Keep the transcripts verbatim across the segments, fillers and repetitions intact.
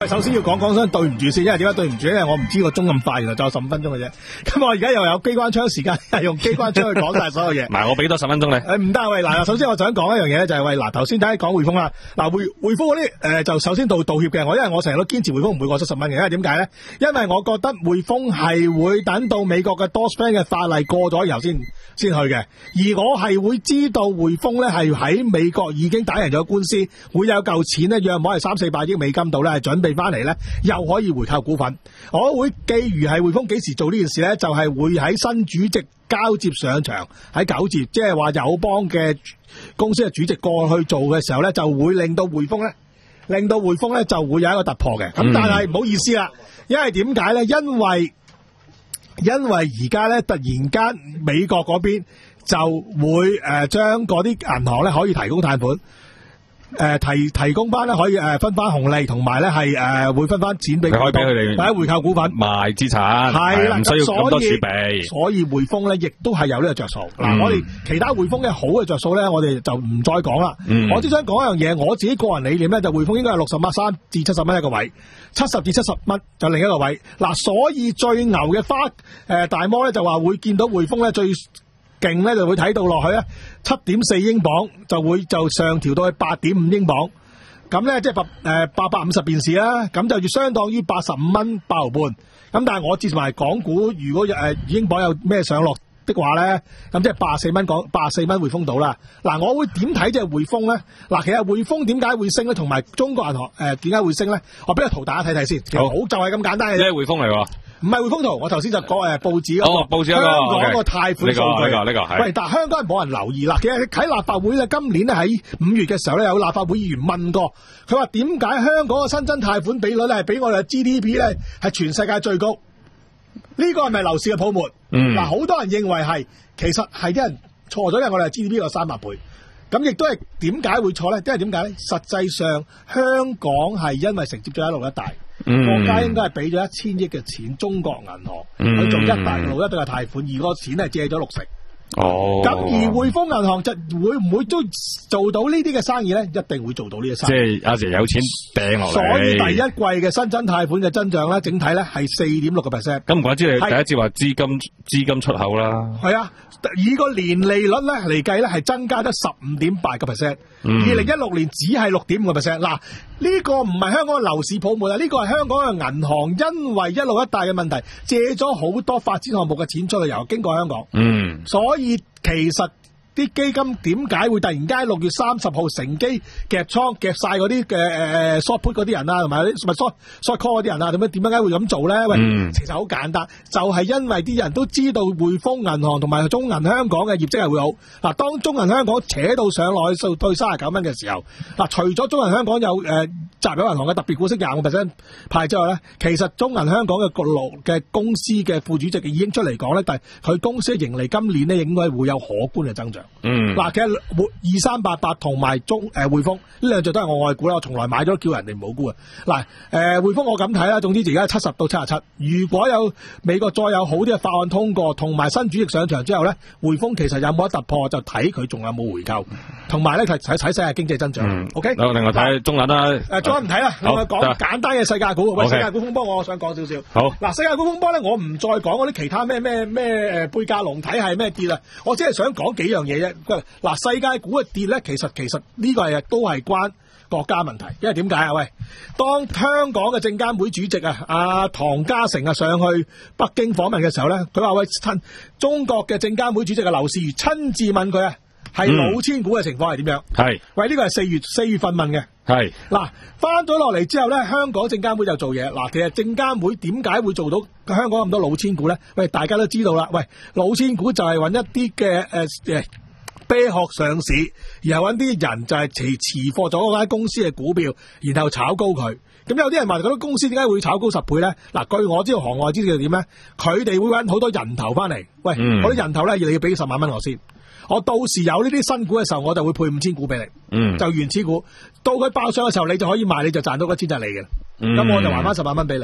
首先要講講聲對唔住先，因為點解對唔住？因為我唔知個鐘咁快，原來仲有十五分鐘嘅啫。咁我而家又有機關槍時間，係用機關槍去講晒所有嘢。 唔係，我俾多十分鐘你。 誒唔得，喂嗱，首先我想講一樣嘢咧，就係喂嗱，頭先大家講匯豐啦，嗱匯匯豐嗰啲誒就首先道道歉嘅，我因為我成日都堅持匯豐唔會過七十蚊嘅，因為點解咧？因為我覺得匯豐係會等到美國嘅 Dodd-Frank 嘅法例過咗，然後先先去嘅，而我係會知道匯豐咧係喺美國已經打贏咗官司，會有嚿錢咧，約莫係三四百億美金度咧，係準備翻嚟咧。又可以回購股份，我會寄如係匯豐幾時做呢件事呢？就係、是、會喺新主席交接上場，喺九節，即係話友邦嘅公司嘅主席過去做嘅時候呢，就會令到匯豐呢，令到匯豐呢就會有一個突破嘅。咁、嗯、但係唔好意思啦，因為點解呢？因為因為而家呢，突然間美國嗰邊就會誒將嗰啲銀行呢可以提供貸款。誒、呃，提提供翻咧，可以誒、呃、分翻紅利，同埋咧係誒會分翻錢俾，可以俾佢哋，或者回購股份、賣資產，係啦，唔需要咁多儲備。所以匯豐咧，亦都係有呢個着數。嗱、嗯，我哋其他匯豐嘅好嘅着數咧，我哋就唔再講啦、嗯。我只想講一樣嘢，我自己個人理念咧，就匯豐應該係六十蚊三至七十蚊一個位，七十至七十蚊就另一個位。嗱，所以最牛嘅花誒、呃、大摩咧就話會見到匯豐咧最勁咧就會睇到落去咧，七點四英鎊就會就上調到去八點五英鎊，咁咧即係八誒八百五十便士啦，咁就要相當於八十五蚊八毫半。咁但係我接埋港股，如果誒、呃、英鎊有咩上落的話咧，咁即係八十四蚊港八十四蚊匯豐到啦。嗱，我會點睇即係匯豐咧？嗱，其實匯豐點解會升咧？同埋中國銀行誒點解會升咧？我俾個圖大家睇睇先。好，就係咁簡單嘅啫。呢係匯豐嚟喎。唔係匯豐圖，我頭先就講誒報紙嗰、那個、哦、報紙嗰、那個香港個貸款數據。呢、這個呢、這個呢個係。喂，但係香港係冇人留意啦。其實喺立法會咧，今年咧喺五月嘅時候咧，有立法會議員問過，佢話點解香港嘅新增貸款比率咧係比我哋嘅 G D P 咧係全世界最高？呢、這個係咪樓市嘅泡沫？嗯。嗱，好多人認為係，其實係啲人錯咗，因為我哋係 G D P 有三百倍。咁亦都係點解會錯咧？因為點解咧？實際上香港係因為承接咗一路一帶。嗯、國家應該係俾咗一千億嘅錢中國銀行去做一帶一路一帶嘅貸款，而個錢係借咗六成。哦，咁而匯豐銀行就會唔會都做到呢啲嘅生意咧？一定會做到呢啲生意。即係阿爺有錢掟落嚟。所以第一季嘅新增貸款嘅增長咧，整體咧係四點六個 percent。咁唔怪之你第一節話資金資金出口啦。係啊，以個年利率咧嚟計咧係增加咗十五點八個 percent。二零一六年只係六點五個 percent。嗱，呢個唔係香港嘅樓市泡沫啊，呢個係香港嘅銀行因為一路一帶嘅問題借咗好多發展項目嘅錢出去，由經過香港。嗯，所以其實啲基金點解會突然間六月三十號乘機夾倉夾晒嗰啲嘅誒 short put 嗰啲人啊，同埋啲咪 short short call 嗰啲人啊，點樣點解會咁做咧？喂、嗯，其實好簡單，就係、是、因為啲人都知道匯豐銀行同埋中銀香港嘅業績係會好。嗱，當中銀香港扯到上來去到三十九蚊嘅時候，嗱，除咗中銀香港有誒集友銀行嘅特別股息廿個 percent 派之外咧，其實中銀香港嘅局內嘅公司嘅副主席已經出嚟講咧，但係佢公司嘅盈利今年咧應該會有可觀嘅增長。嗯，嗱，其實二三八八同埋中誒匯豐呢兩隻都係我愛股啦，我從來買咗叫人哋唔好沽啊。嗱，誒匯豐我咁睇啦，總之而家七十到七十七，如果有美國再有好啲嘅法案通過，同埋新主席上場之後咧，匯豐其實有冇得突破，就睇佢仲有冇回購，同埋咧睇睇世界經濟增長。嗯、o、okay? K， 另外睇中銀啦，誒中銀唔睇啦，另外講簡單嘅世界股。喂， okay. 世界股風波我想講少少。好，嗱，世界股風波咧，我唔再講嗰啲其他咩咩咩誒貝加龍體系咩跌啦，我只係想講幾樣嘢啫。嗱，世界股嘅跌咧，其實其實呢個係都係關國家問題，因為點解啊？喂，當香港嘅證監會主席啊，阿唐家成啊上去北京訪問嘅時候咧，佢話喂，親中國嘅證監會主席嘅劉士余親自問佢啊，係老千股嘅情況係點樣？係、嗯，喂，呢個係四月四月份問嘅。係，嗱，翻咗落嚟之後咧，香港證監會就做嘢。嗱，其實證監會點解會做到香港咁多老千股咧？喂，大家都知道啦。喂，老千股就係揾一啲嘅誒誒啤殼上市，然後揾啲人就係持持貨咗嗰間公司嘅股票，然後炒高佢。咁有啲人話嗰啲公司點解會炒高十倍咧？嗱，據我知道行外知道點咧，佢哋會揾好多人頭翻嚟。喂，嗰啲人頭咧，你要俾十萬蚊我先。我到時有呢啲新股嘅時候，我就會配五千股俾你。嗯，就原始股。到佢爆上嘅時候，你就可以賣，你就賺到嗰千就係你嘅。咁、嗯、我就還翻十萬蚊俾你。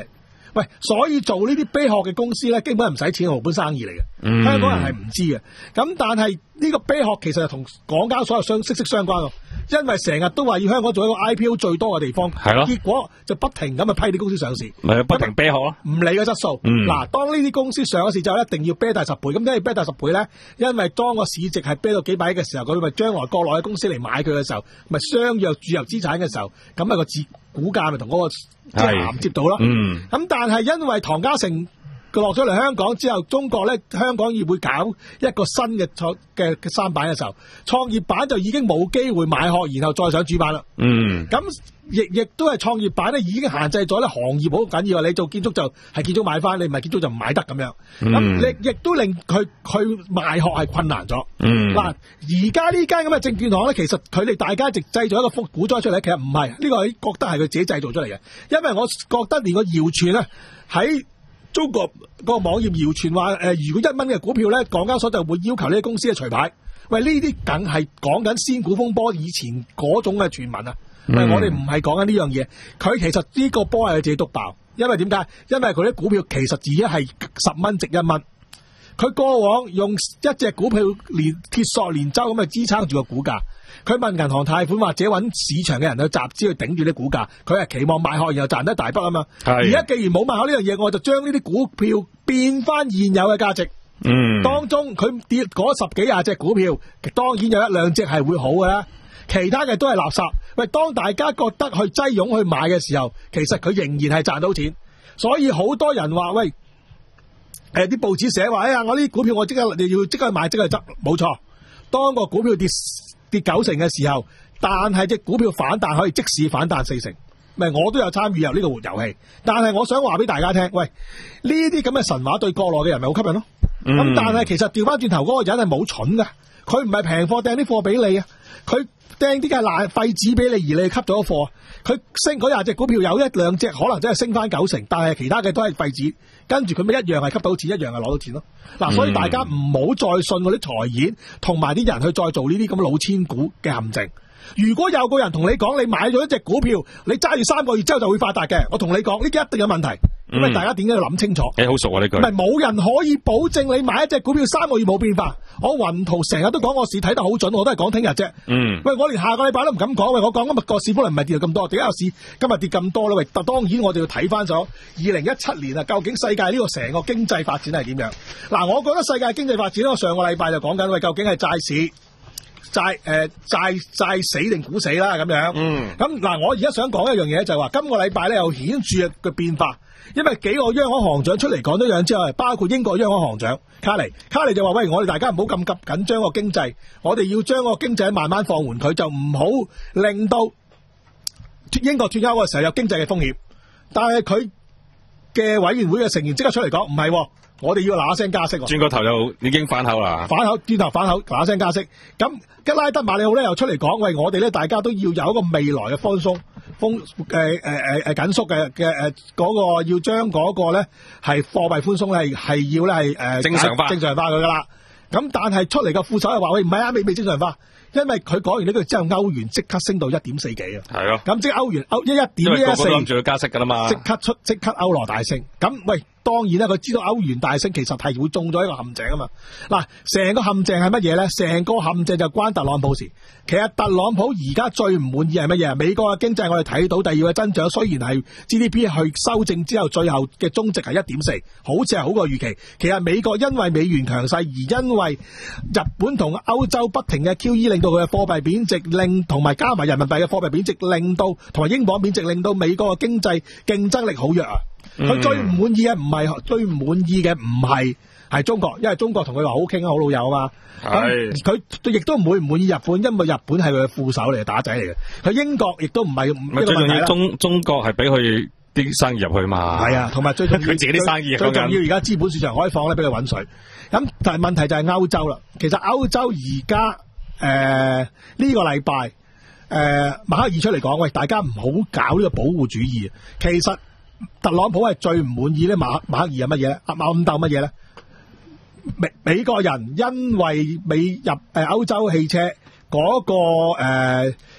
喂，所以做呢啲啤殼嘅公司咧，基本係唔使錢嘅，本生意嚟嘅。嗯、香港人係唔知嘅。咁但係呢個啤殼其實係同港交所有相息息相關咯。因為成日都話要香港做一個 I P O 最多嘅地方，係咯，結果就不停咁去批啲公司上市， 咪不停啤殼咯， 唔理個質素。嗱、嗯，當呢啲公司上咗市之後，一定要啤大十倍。咁點解要啤大十倍咧？因為當個市值係啤到幾百億嘅時候，佢咪將來國內嘅公司嚟買佢嘅時候，咪相約注入資產嘅時候，咁咪個資股價咪同嗰個即係銜接到咯。咁、嗯、但係因為唐家成佢落咗嚟香港之後，中國咧香港要會搞一個新嘅創嘅嘅三板嘅時候，創業板就已經冇機會買殼，然後再上主板啦。嗯，咁亦亦都係創業板咧已經限制咗咧行業好緊要，你做建築就係建築買翻，你唔係建築就唔買得咁樣。咁亦亦都令佢佢賣殼係困難咗。嗯，嗱，而家呢間咁嘅證券行咧，其實佢哋大家直製造一個復股災出嚟，其實唔係呢個，覺得係佢自己製造出嚟嘅，因為我覺得連個謠傳咧喺中國個網頁謠傳話，誒、呃，如果一蚊嘅股票咧，港交所就會要求呢啲公司嘅除牌。喂，呢啲梗係講緊仙股風波以前嗰種嘅傳聞啊！喂、嗯，我哋唔係講緊呢樣嘢，佢其實呢個波係佢自己篤爆，因為點解？因為佢啲股票其實自己係十蚊值一蚊，佢過往用一隻股票連鐵索連舟咁去支撐住個股價。佢問銀行貸款或者揾市場嘅人去集資去頂住啲股價，佢係期望賣殼然後賺得大筆啊嘛。而家既然冇賣殼呢樣嘢，我就將呢啲股票變翻現有嘅價值。嗯，當中佢跌嗰十幾廿隻股票，當然有一兩隻係會好嘅啦，其他嘅都係垃圾。喂，當大家覺得去擠擁去買嘅時候，其實佢仍然係賺到錢。所以好多人話喂，誒啲報紙寫話，哎呀，我呢啲股票我即刻你要即刻買即刻執，冇錯。當個股票跌跌九成嘅時候，但係隻股票反彈可以即時反彈四成，咪我都有參與入呢個活遊戲。但係我想話俾大家聽，喂，呢啲咁嘅神話對國內嘅人咪好吸引咯。咁、嗯、但係其實調翻轉頭嗰個人係冇蠢噶，佢唔係平貨掟啲貨俾你啊，佢掟啲嘅爛廢紙俾你，而你吸咗貨。佢升嗰廿隻股票有一兩隻可能真係升翻九成，但係其他嘅都係廢紙，跟住佢咪一樣係吸到錢，一樣係攞到錢咯。嗱、嗯，所以大家唔好再信嗰啲財演同埋啲人去再做呢啲咁老千股嘅陷阱。如果有個人同你講，你買咗一隻股票，你揸住三個月之後就會發達嘅，我同你講呢啲一定有問題。咁、嗯、大家點解要諗清楚？誒、欸，好熟啊呢句。唔係冇人可以保證你買一隻股票三個月冇變化。我雲圖成日都講我市睇得好準，我都係講聽日啫。嗯。喂，我連下個禮拜都唔敢講。喂，我講今日個市可能唔係跌到咁多，點解個市今日跌咁多咧？喂，但當然我哋要睇翻咗二零一七年啊，究竟世界呢個成個經濟發展係點樣？嗱，我覺得世界經濟發展咧，我上個禮拜就講緊喂，究竟係債市。債誒債債死定股死啦咁樣，嗯，咁嗱，我而家想講一樣嘢就係話，今個禮拜咧有顯著嘅變化，因為幾個央行行長出嚟講咗樣之後，包括英國央行行長卡尼，卡尼就話喂，我哋大家唔好咁急緊張個經濟，我哋要將個經濟慢慢放緩佢，就唔好令到英國脫歐嘅時候有經濟嘅風險。但係佢嘅委員會嘅成員即刻出嚟講，唔係。我哋要嗱嗱聲加息， 轉個頭就已經反口啦。 反口，轉頭反口，嗱嗱聲加息。咁吉拉德馬里奧咧又出嚟講，喂，我哋咧大家都要有一個未來嘅寬鬆、寬誒誒誒誒緊縮嘅嘅誒嗰個，要將嗰個咧係貨幣寬鬆係係要咧係誒正常化， 正常化佢噶啦。咁但係出嚟嘅副手又話喂，唔係啊，未未正常化。因為佢講完呢句之後，歐元即刻升到一點四幾啊！係咯，咁即係歐元歐一一點一四，諗住要加息噶啦嘛，即刻出即刻歐羅大升。咁喂，當然啦，佢知道歐元大升其實係會中咗一個陷阱啊嘛。嗱，成個陷阱係乜嘢咧？成個陷阱就關特朗普事。其實特朗普而家最唔滿意係乜嘢？美國嘅經濟我哋睇到第二個增長，雖然係 G D P 去修正之後，最後嘅終值係一點四，好似係好過預期。其實美國因為美元強勢，而因為日本同歐洲不停嘅 Q E 令到佢嘅貨幣貶值，令同埋加埋人民幣嘅貨幣貶值，令到同埋英鎊貶值，令到美國嘅經濟競爭力好弱啊！佢、嗯、最唔滿意嘅唔係最唔滿意嘅唔係係中國，因為中國同佢話好傾啊，好老友啊嘛。係佢亦都唔會唔滿意日本，因為日本係佢嘅副手嚟，打仔嚟嘅。佢英國亦都唔係唔係最重要， 中中國係俾佢啲生意入去嘛。係啊，同埋最重要佢自己啲生意。 最重要而家資本市場開放咧，俾佢搵水。咁但係問題就係歐洲啦。其實歐洲而家。誒、呃，呢、這個禮拜，誒、呃，默克爾出嚟講，喂，大家唔好搞呢個保護主義。其實特朗普係最唔滿意咧，馬默克爾係乜嘢咧？暗暗鬥乜嘢咧？美美國人因為美入誒歐洲汽車嗰、那個誒嗰、呃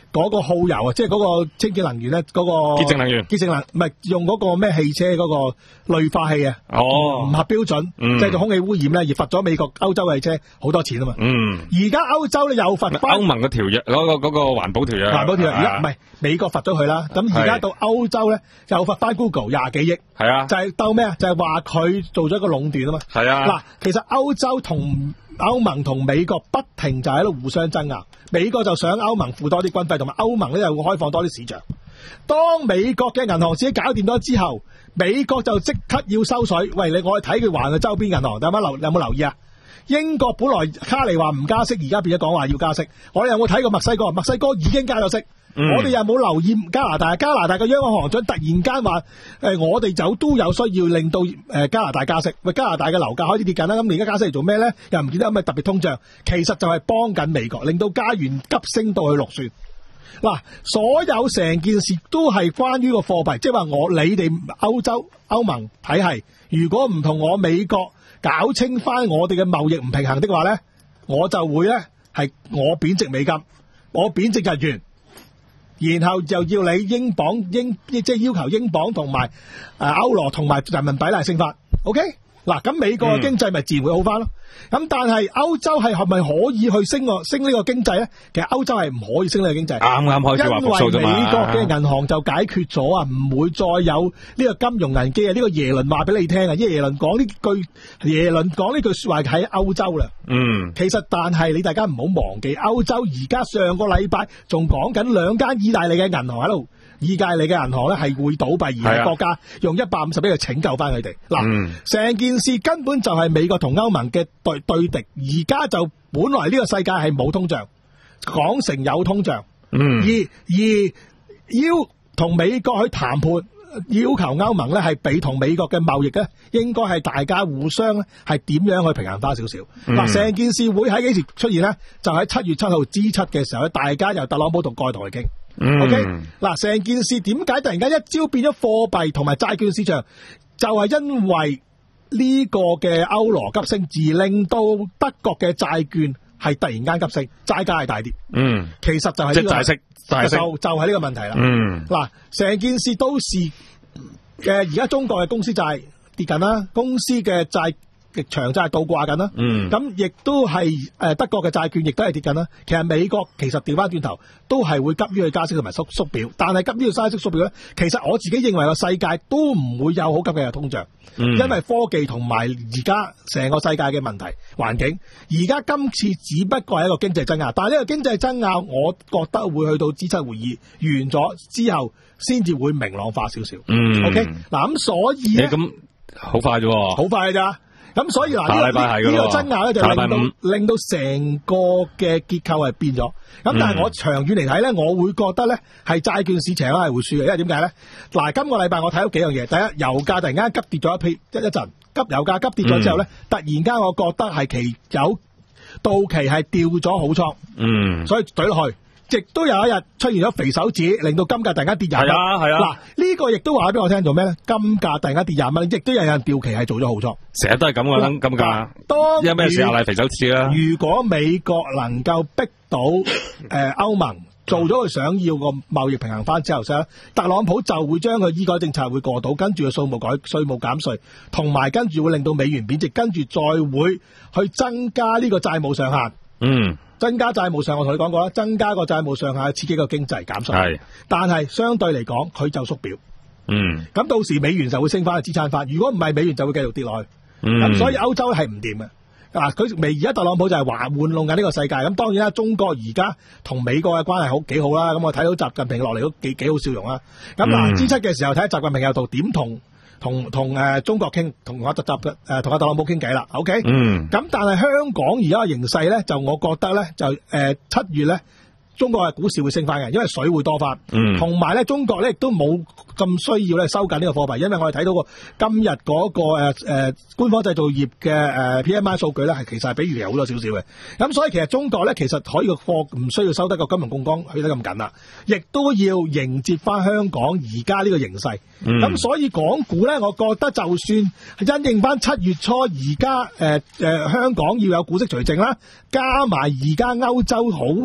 嗰個耗油啊，即係嗰個清潔能源咧，嗰、嗰個潔淨能源， 潔淨能唔係用嗰個咩汽車嗰個濾化器啊， 哦， 唔合標準， 嗯、 製造空氣污染咧，而罰咗美國、歐洲嘅汽車好多錢啊嘛。 嗯， 而家歐洲咧又罰翻歐盟嘅條約，嗰、嗰個嗰、嗰個環保條約， 環保條約，而家唔係美國罰咗佢啦，咁而家到歐洲咧又罰翻 Google 廿幾億， 係啊， 就係鬥咩啊？就係話佢做咗一個壟斷啊嘛。 係啊， 嗱，其實歐洲同歐盟同美國不停就喺度互相爭拗，美國就想歐盟付多啲軍費，同埋歐盟咧又會開放多啲市場。當美國嘅銀行自己搞掂咗之後，美國就即刻要收水。喂，你我去睇佢還嘅周邊銀行，有冇留有冇留意啊？英國本來卡尼話唔加息，而家變咗講話要加息。我哋有冇睇過墨西哥？墨西哥已經加咗息。嗯、我哋有冇留意加拿大？加拿大嘅央行行長突然間話：誒、呃，我哋就都有需要令到誒、呃、加拿大加息。喂，加拿大嘅樓價開始跌緊啦，咁你而家加息嚟做咩咧？又唔見得有咩特別通脹，其實就係幫緊美國，令到加元急升到去六算。嗱，所有成件事都係關於個貨幣，即係話我你哋歐洲歐盟體系，如果唔同我美國搞清翻我哋嘅貿易唔平衡的話咧，我就會咧係我貶值美金，我貶值日元。然後就要你英鎊英即係要求英鎊同埋誒歐羅同埋人民幣嚟升翻 ，OK？嗱，咁美國嘅經濟咪自然會好翻咯。咁、嗯、但係歐洲係係咪可以去升個升呢個經濟咧？其實歐洲係唔可以升呢個經濟。啱啱開始話復甦啫嘛。因為美國嘅銀行就解決咗啊，唔會再有呢個金融危機啊。呢、這個耶倫話俾你聽啊，因為耶倫講呢句耶倫講呢句說話喺歐洲啦。嗯。其實但係你大家唔好忘記，歐洲而家上個禮拜仲講緊兩間意大利嘅銀行喺度。意大利嘅銀行咧係會倒閉，而係國家用一百五十億去拯救翻佢哋。嗱、嗯，成件事根本就係美國同歐盟嘅對對敵。而家就本來呢個世界係冇通脹，講成有通脹。嗯，而而要同美國去談判，要求歐盟咧係比同美國嘅貿易咧，應該係大家互相咧係點樣去平衡翻少少。嗱、嗯，成件事會喺幾時出現咧？就喺七月七號 G 七嘅時候咧，大家由特朗普同蓋代去傾。嗯、OK，嗱，成件事點解突然間一朝變咗貨幣同埋債券市場？就係、是、因為呢個嘅歐羅急升，而令到德國嘅債券係突然間急升，債價係大跌。嗯，其實就係呢、這個債息，債息就就係呢個問題啦。嗯，嗱，成件事都是嘅，而家中國嘅公司債跌緊啦，公司嘅債。長債倒掛緊啦，咁亦都係誒德國嘅債券亦都係跌緊啦。其實美國其實調翻轉頭都係會急於去加息同埋縮縮表，但係急於去加息縮表咧，其實我自己認為個世界都唔會有好急嘅通脹，嗯、因為科技同埋而家成個世界嘅問題環境，而家今次只不過係一個經濟爭拗，但係呢個經濟爭拗，我覺得會去到 G 七會議完咗之後，先至會明朗化少少。嗯、OK，嗱咁所以咧，咁好快啫，好快咋？咁所以嗱，呢、這個呢、這個爭拗咧就令到令到成個嘅結構係變咗。咁但係我長遠嚟睇咧，我會覺得咧係債券市場咧係會輸嘅，因為點解咧？嗱，今個禮拜我睇到幾樣嘢。第一，油價突然間急跌咗一批一一陣，急油價急跌咗之後咧、嗯，突然間我覺得係期有到期係掉咗好倉，嗯，所以懟落去。亦都有一日出現咗肥手指，令到金價突然間跌廿蚊。係啊，係啊。嗱，呢個亦都話俾我聽做咩咧？金價突然間跌廿蚊，亦都有人掉期係做咗好倉。成日都係咁噶啦，金價。當有咩事啊？例肥手指啦。如果美國能夠逼到誒歐盟做咗佢想要個貿易平衡翻之後，咧特朗普就會將佢醫改政策會過到，跟住個數目改稅務減稅，同埋跟住會令到美元貶值，跟住再會去增加呢個債務上限。嗯。增加債務上限，我同你講過啦，增加個債務上限刺激個經濟減稅，係，但係相對嚟講佢就縮表，嗯，咁到時美元就會升翻去支撐翻，如果唔係美元就會繼續跌落去，咁、嗯、所以歐洲係唔掂嘅，嗱佢未而家特朗普就係話玩弄緊呢個世界，咁當然啦，中國而家同美國嘅關係好幾好啦，咁我睇到習近平落嚟都幾幾好笑容啦，咁嗱 G 七嘅時候睇下習近平又度點同。同同誒中國傾，同阿特習嘅誒同阿特朗普傾偈啦 ，OK？嗯。咁但係香港而家嘅形勢咧，就我覺得咧，就誒七、呃、月咧，中國嘅股市會升翻嘅，因為水會多翻。嗯。同埋咧，中國咧亦都冇咁需要咧收緊呢個貨幣，因為我哋睇到個今日嗰個誒誒官方製造業嘅誒 P M I 數據咧，係其實係比預期好多少少嘅。咁所以其實中國咧，其實可以個貨唔需要收得個金融槓桿去得咁緊啦，亦都要迎接翻香港而家呢個形勢。咁、嗯、所以港股咧，我覺得就算因應翻七月初而家誒誒香港要有股息除淨啦，加埋而家歐洲好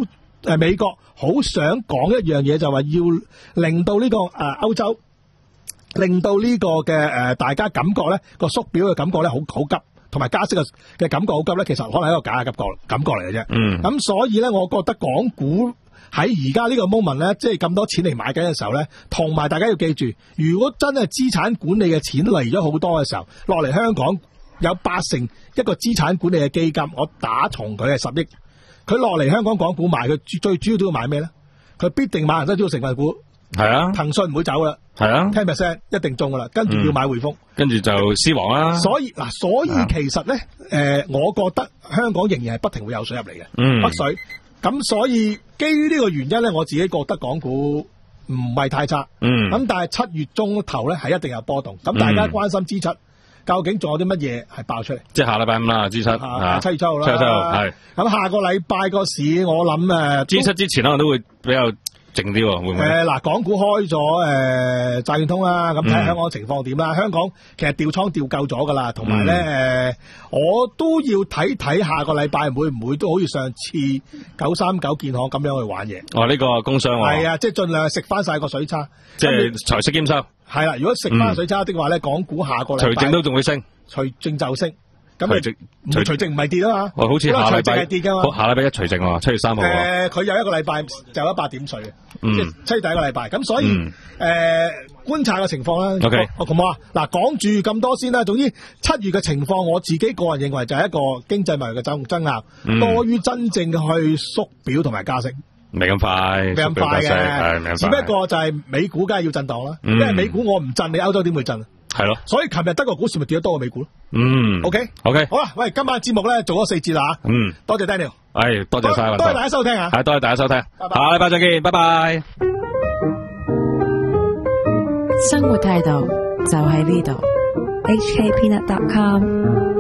誒美國好想講一樣嘢，就話要令到呢、這個誒歐、呃、洲，令到呢個嘅誒、呃、大家感覺咧個縮表嘅感覺咧好好急，同埋加息嘅嘅感覺好急咧，其實可能係一個假嘅感覺感覺嚟嘅啫。嗯，咁所以咧，我覺得港股喺而家呢個 moment 咧，即係咁多錢嚟買緊嘅時候咧，同埋大家要記住，如果真係資產管理嘅錢嚟咗好多嘅時候，落嚟香港有八成一個資產管理嘅基金，我打從佢係十億，佢落嚟香港港股買，佢最主要都要買咩咧？佢必定買恒生指數成分股。係啊，騰訊唔會走啦，係啊 ，ten percent 一定中噶啦，跟住要買匯豐，跟住就獅王啦。所以嗱，所以其實咧，誒、呃，我覺得香港仍然係不停會有水入嚟嘅，嗯，北水。咁所以基於呢個原因咧，我自己覺得港股唔係太差，嗯。咁但係七月中頭咧係一定有波動，咁大家關心 G 七、嗯、究竟仲有啲乜嘢係爆出嚟？即係下禮拜五啦 ，G 七，啊，七月七號啦，七月七號係。咁下個禮拜個市我諗誒 ，G 七之前可能都會比較靜啲喎，會唔會？誒，嗱，港股開咗誒債券通啦，咁睇下香港情況點啦。香港其實調倉調夠咗噶啦，同埋咧誒，我都要睇睇下個禮拜會唔會都好似上次九三九建行咁樣去玩嘢。哦，呢個工商喎。係啊，即係盡量食翻晒個水差，即係財息兼收。係啦，如果食翻水差的話咧，港股下個禮拜除淨都仲會升，除淨就升。咁咪除除淨唔係跌啊嘛？哦，好似下禮拜係跌噶嘛？下禮拜一除淨喎，七月三號。誒，佢有一個禮拜就有一百點水嘅，即係七月第一個禮拜。咁所以誒觀察嘅情況啦。OK，好唔好啊？嗱，講住咁多先啦。總之七月嘅情況，我自己個人認為就係一個經濟貿易嘅爭爭拗，多於真正去縮表同埋加息。未咁快，未咁快嘅，只不過就係美股梗係要震盪啦。因為美股我唔震，你歐洲點會震？係咯，所以琴日德國股市咪跌得多過美股咯。嗯 ，OK，OK， 好啦，喂，今晚節目咧做咗四節啦吓。嗯，多謝 Daniel，係多謝晒，多謝大家收聽啊，係多謝大家收聽，拜拜，下禮拜再見，拜拜。生活態度就喺呢度，H K Peanut dot com。